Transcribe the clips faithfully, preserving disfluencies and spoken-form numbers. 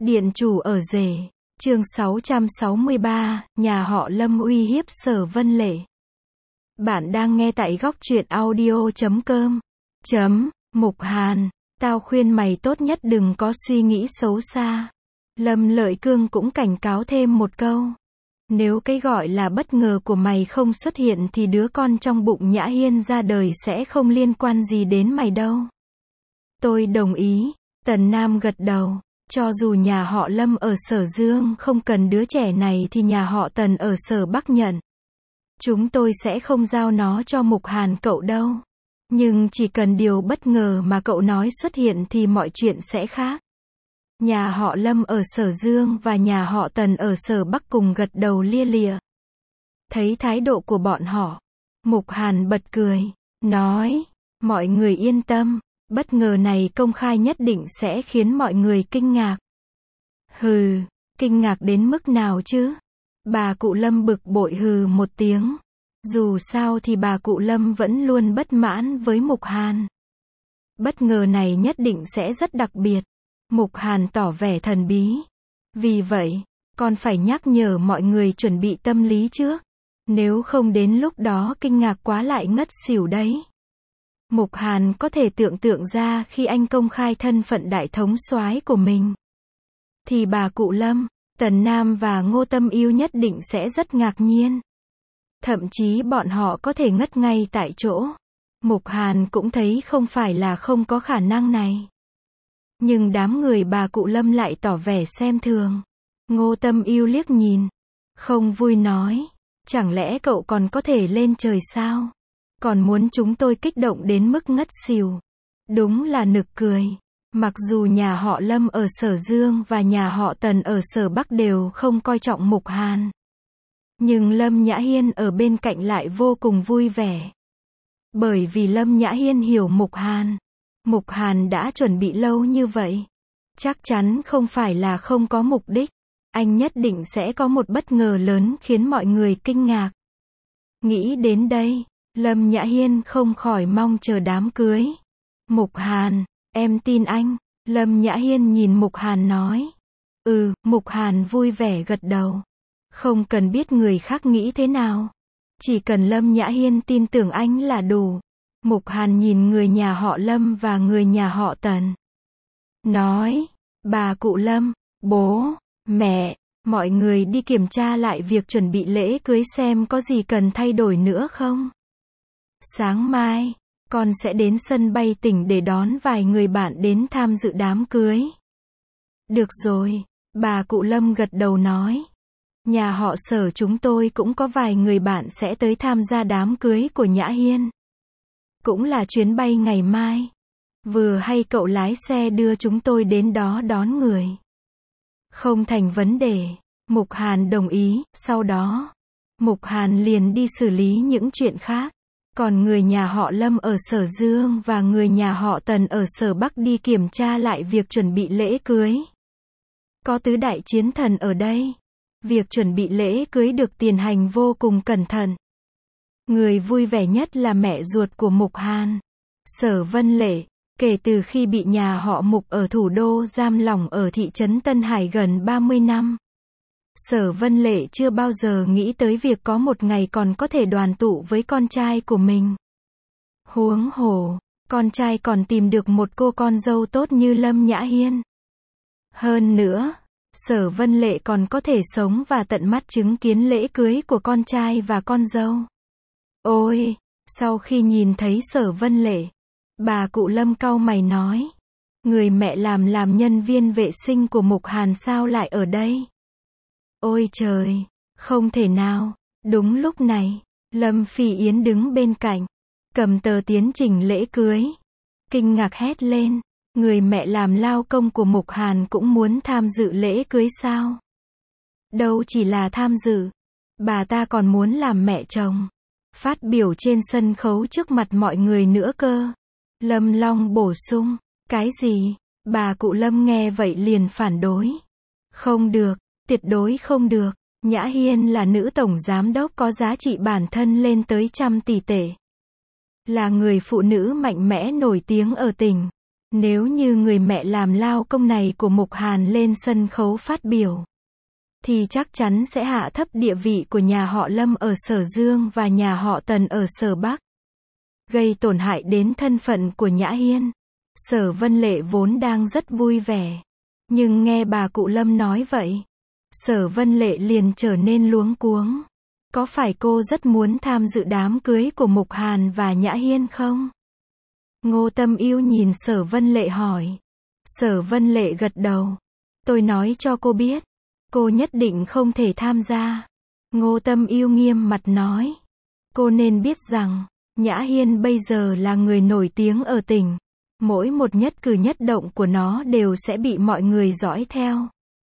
Điện chủ ở rể. Chương sáu trăm sáu mươi ba, nhà họ Lâm uy hiếp Sở Vân Lệ. Bạn đang nghe tại góc truyện audio chấm com. Chấm, Mục Hàn, tao khuyên mày tốt nhất đừng có suy nghĩ xấu xa. Lâm Lợi Cương cũng cảnh cáo thêm một câu. Nếu cái gọi là bất ngờ của mày không xuất hiện thì đứa con trong bụng Nhã Hiên ra đời sẽ không liên quan gì đến mày đâu. Tôi đồng ý, Tần Nam gật đầu. Cho dù nhà họ Lâm ở Sở Dương không cần đứa trẻ này thì nhà họ Tần ở Sở Bắc nhận. Chúng tôi sẽ không giao nó cho Mục Hàn cậu đâu. Nhưng chỉ cần điều bất ngờ mà cậu nói xuất hiện thì mọi chuyện sẽ khác. Nhà họ Lâm ở Sở Dương và nhà họ Tần ở Sở Bắc cùng gật đầu lia lịa. Thấy thái độ của bọn họ, Mục Hàn bật cười, nói, mọi người yên tâm. Bất ngờ này công khai nhất định sẽ khiến mọi người kinh ngạc. Hừ, kinh ngạc đến mức nào chứ? Bà cụ Lâm bực bội hừ một tiếng. Dù sao thì bà cụ Lâm vẫn luôn bất mãn với Mục Hàn. Bất ngờ này nhất định sẽ rất đặc biệt. Mục Hàn tỏ vẻ thần bí. Vì vậy, con phải nhắc nhở mọi người chuẩn bị tâm lý trước. Nếu không đến lúc đó kinh ngạc quá lại ngất xỉu đấy. Mục Hàn có thể tưởng tượng ra khi anh công khai thân phận đại thống soái của mình. Thì bà cụ Lâm, Tần Nam và Ngô Tâm Yêu nhất định sẽ rất ngạc nhiên. Thậm chí bọn họ có thể ngất ngay tại chỗ. Mục Hàn cũng thấy không phải là không có khả năng này. Nhưng đám người bà cụ Lâm lại tỏ vẻ xem thường. Ngô Tâm Yêu liếc nhìn. Không vui nói. Chẳng lẽ cậu còn có thể lên trời sao? Còn muốn chúng tôi kích động đến mức ngất xỉu. Đúng là nực cười. Mặc dù nhà họ Lâm ở Sở Dương và nhà họ Tần ở Sở Bắc đều không coi trọng Mục Hàn. Nhưng Lâm Nhã Hiên ở bên cạnh lại vô cùng vui vẻ. Bởi vì Lâm Nhã Hiên hiểu Mục Hàn. Mục Hàn đã chuẩn bị lâu như vậy. Chắc chắn không phải là không có mục đích. Anh nhất định sẽ có một bất ngờ lớn khiến mọi người kinh ngạc. Nghĩ đến đây, Lâm Nhã Hiên không khỏi mong chờ đám cưới. Mục Hàn, em tin anh. Lâm Nhã Hiên nhìn Mục Hàn nói. Ừ, Mục Hàn vui vẻ gật đầu. Không cần biết người khác nghĩ thế nào. Chỉ cần Lâm Nhã Hiên tin tưởng anh là đủ. Mục Hàn nhìn người nhà họ Lâm và người nhà họ Tần. Nói, bà cụ Lâm, bố, mẹ, mọi người đi kiểm tra lại việc chuẩn bị lễ cưới xem có gì cần thay đổi nữa không. Sáng mai, con sẽ đến sân bay tỉnh để đón vài người bạn đến tham dự đám cưới. Được rồi, bà cụ Lâm gật đầu nói. Nhà họ Sở chúng tôi cũng có vài người bạn sẽ tới tham gia đám cưới của Nhã Hiên. Cũng là chuyến bay ngày mai. Vừa hay cậu lái xe đưa chúng tôi đến đó đón người. Không thành vấn đề. Mục Hàn đồng ý, sau đó, Mục Hàn liền đi xử lý những chuyện khác. Còn người nhà họ Lâm ở Sở Dương và người nhà họ Tần ở Sở Bắc đi kiểm tra lại việc chuẩn bị lễ cưới. Có tứ đại chiến thần ở đây. Việc chuẩn bị lễ cưới được tiến hành vô cùng cẩn thận. Người vui vẻ nhất là mẹ ruột của Mục Hàn, Sở Vân Lệ. Kể từ khi bị nhà họ Mục ở thủ đô giam lỏng ở thị trấn Tân Hải gần ba mươi năm. Sở Vân Lệ chưa bao giờ nghĩ tới việc có một ngày còn có thể đoàn tụ với con trai của mình. Huống hồ, con trai còn tìm được một cô con dâu tốt như Lâm Nhã Hiên. Hơn nữa, Sở Vân Lệ còn có thể sống và tận mắt chứng kiến lễ cưới của con trai và con dâu. Ôi, sau khi nhìn thấy Sở Vân Lệ, bà cụ Lâm cau mày nói. Người mẹ làm làm nhân viên vệ sinh của Mục Hàn sao lại ở đây? Ôi trời, không thể nào. Đúng lúc này, Lâm Phi Yến đứng bên cạnh, cầm tờ tiến trình lễ cưới. Kinh ngạc hét lên, người mẹ làm lao công của Mục Hàn cũng muốn tham dự lễ cưới sao? Đâu chỉ là tham dự, bà ta còn muốn làm mẹ chồng. Phát biểu trên sân khấu trước mặt mọi người nữa cơ. Lâm Long bổ sung, cái gì? Bà cụ Lâm nghe vậy liền phản đối. Không được, tuyệt đối không được. Nhã Hiên là nữ tổng giám đốc có giá trị bản thân lên tới trăm tỷ tệ. Là người phụ nữ mạnh mẽ nổi tiếng ở tỉnh. Nếu như người mẹ làm lao công này của Mục Hàn lên sân khấu phát biểu, thì chắc chắn sẽ hạ thấp địa vị của nhà họ Lâm ở Sở Dương và nhà họ Tần ở Sở Bắc, gây tổn hại đến thân phận của Nhã Hiên. Sở Vân Lệ vốn đang rất vui vẻ, nhưng nghe bà cụ Lâm nói vậy, Sở Vân Lệ liền trở nên luống cuống. Có phải cô rất muốn tham dự đám cưới của Mục Hàn và Nhã Hiên không? Ngô Tâm Yêu nhìn Sở Vân Lệ hỏi. Sở Vân Lệ gật đầu. Tôi nói cho cô biết, cô nhất định không thể tham gia. Ngô Tâm Yêu nghiêm mặt nói. Cô nên biết rằng, Nhã Hiên bây giờ là người nổi tiếng ở tỉnh. Mỗi một nhất cử nhất động của nó đều sẽ bị mọi người dõi theo.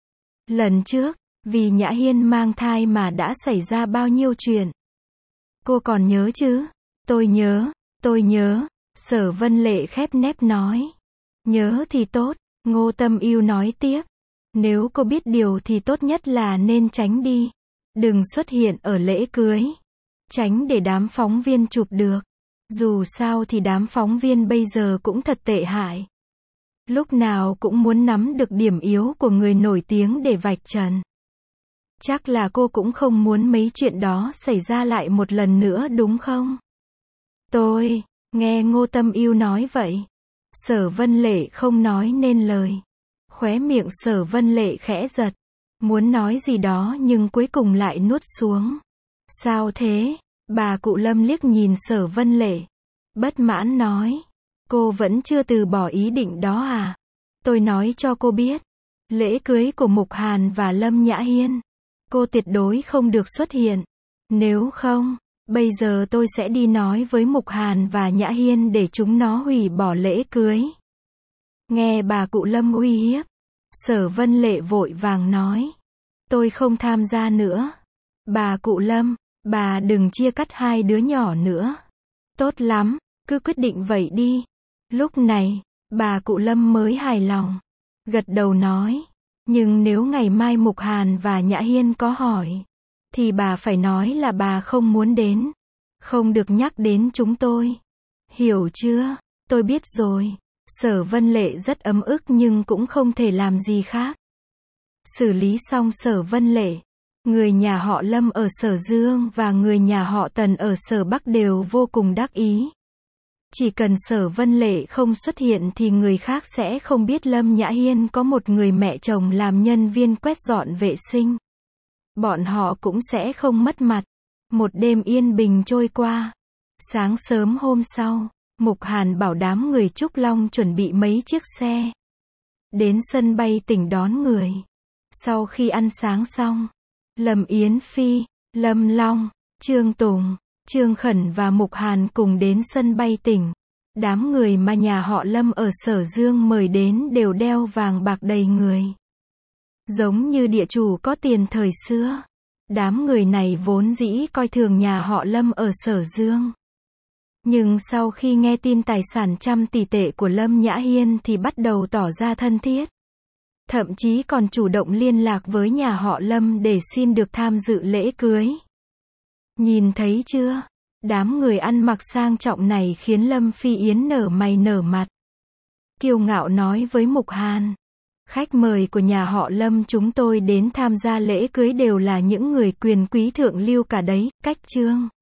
Lần trước, vì Nhã Hiên mang thai mà đã xảy ra bao nhiêu chuyện. Cô còn nhớ chứ? Tôi nhớ, tôi nhớ. Sở Vân Lệ khép nép nói. Nhớ thì tốt, Ngô Tâm Yêu nói tiếp. Nếu cô biết điều thì tốt nhất là nên tránh đi. Đừng xuất hiện ở lễ cưới. Tránh để đám phóng viên chụp được. Dù sao thì đám phóng viên bây giờ cũng thật tệ hại. Lúc nào cũng muốn nắm được điểm yếu của người nổi tiếng để vạch trần. Chắc là cô cũng không muốn mấy chuyện đó xảy ra lại một lần nữa đúng không? Tôi, nghe Ngô Tâm Yêu nói vậy. Sở Vân Lệ không nói nên lời. Khóe miệng Sở Vân Lệ khẽ giật. Muốn nói gì đó nhưng cuối cùng lại nuốt xuống. Sao thế? Bà cụ Lâm liếc nhìn Sở Vân Lệ. Bất mãn nói. Cô vẫn chưa từ bỏ ý định đó à? Tôi nói cho cô biết. Lễ cưới của Mục Hàn và Lâm Nhã Hiên. Cô tuyệt đối không được xuất hiện. Nếu không, bây giờ tôi sẽ đi nói với Mục Hàn và Nhã Hiên để chúng nó hủy bỏ lễ cưới. Nghe bà cụ Lâm uy hiếp. Sở Vân Lệ vội vàng nói. Tôi không tham gia nữa. Bà cụ Lâm, bà đừng chia cắt hai đứa nhỏ nữa. Tốt lắm, cứ quyết định vậy đi. Lúc này, bà cụ Lâm mới hài lòng. Gật đầu nói. Nhưng nếu ngày mai Mục Hàn và Nhã Hiên có hỏi, thì bà phải nói là bà không muốn đến. Không được nhắc đến chúng tôi. Hiểu chưa? Tôi biết rồi. Sở Vân Lệ rất ấm ức nhưng cũng không thể làm gì khác. Xử lý xong Sở Vân Lệ, người nhà họ Lâm ở Sở Dương và người nhà họ Tần ở Sở Bắc đều vô cùng đắc ý. Chỉ cần Sở Vân Lệ không xuất hiện thì người khác sẽ không biết Lâm Nhã Hiên có một người mẹ chồng làm nhân viên quét dọn vệ sinh. Bọn họ cũng sẽ không mất mặt. Một đêm yên bình trôi qua. Sáng sớm hôm sau, Mục Hàn bảo đám người Trúc Long chuẩn bị mấy chiếc xe. Đến sân bay tỉnh đón người. Sau khi ăn sáng xong, Lâm Yến Phi, Lâm Long, Trương Tùng, Trương Khẩn và Mục Hàn cùng đến sân bay tỉnh. Đám người mà nhà họ Lâm ở Sở Dương mời đến đều đeo vàng bạc đầy người. Giống như địa chủ có tiền thời xưa. Đám người này vốn dĩ coi thường nhà họ Lâm ở Sở Dương. Nhưng sau khi nghe tin tài sản trăm tỷ tệ của Lâm Nhã Hiên thì bắt đầu tỏ ra thân thiết. Thậm chí còn chủ động liên lạc với nhà họ Lâm để xin được tham dự lễ cưới. Nhìn thấy chưa? Đám người ăn mặc sang trọng này khiến Lâm Phi Yến nở mày nở mặt. Kiêu ngạo nói với Mục Hàn. Khách mời của nhà họ Lâm chúng tôi đến tham gia lễ cưới đều là những người quyền quý thượng lưu cả đấy, cách Trương.